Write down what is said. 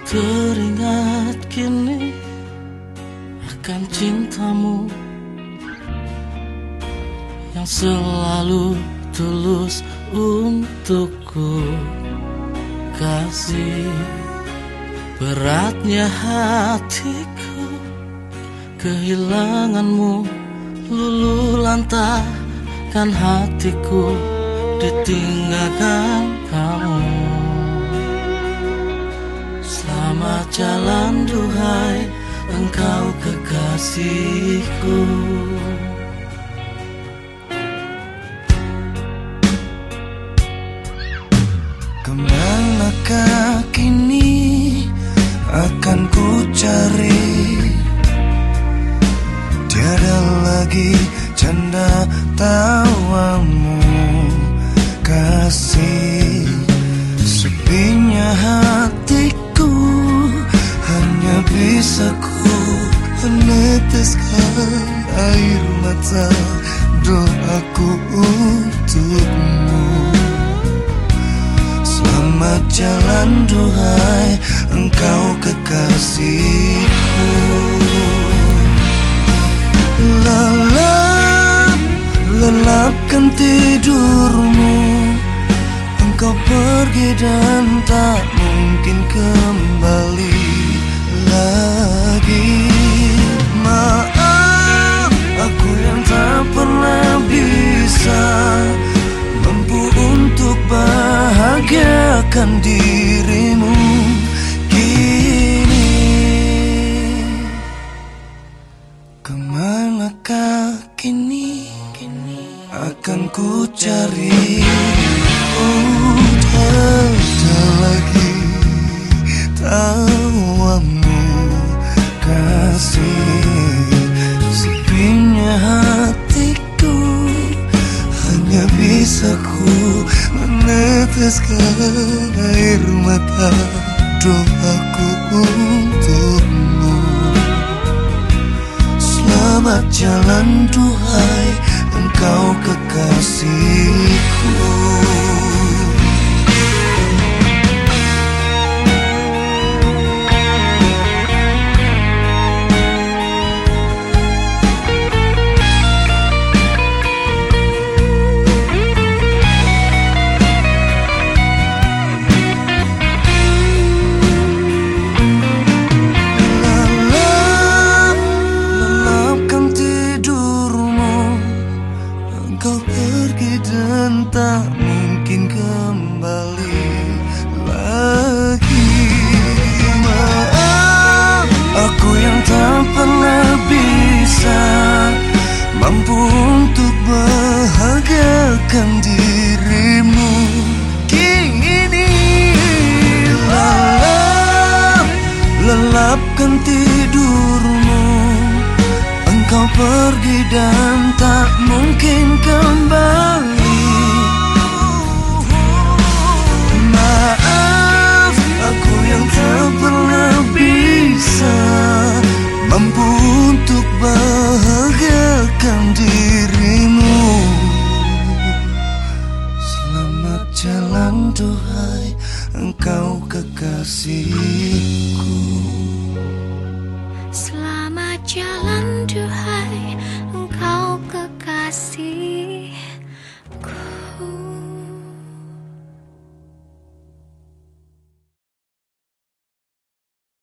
teringat kini akan cintamu yang selalu tulus untukku. Kasih beratnya hatiku, kehilanganmu luluh lantahkan hatiku, ditinggalkan kamu. Selamat jalan duhai engkau kekasihku. Kemanakah kini akan ku cari? Tiada lagi canda tawamu, kasih. Sepinya hatiku hanya bisa ku meneteskan air mata doaku untukmu. Selamat jalan duhai engkau kekasihku. Lelapkan tidurmu, engkau pergi dan tak mungkin kembali lagi. Maaf, aku yang tak pernah bisa mampu untuk bahagiakan dirimu kini. Kemanakah kini akan ku cari? Oh, tiada lagi tawamu, kasih. Sepinya hatiku hanya bisa ku meneteskan air mata doaku untukmu. Selamat jalan duhai engkau kekasihku. Kau pergi dan tak mungkin kembali lagi. Maaf, aku yang tak pernah bisa mampu untuk bahagiakan dirimu kini. Lelapkan tidurmu, engkau pergi dan tak mungkin kembali. Maaf, aku yang tak pernah bisa mampu untuk bahagiakan dirimu. Selamat jalan duhai engkau kekasihku. Selamat jalan duhai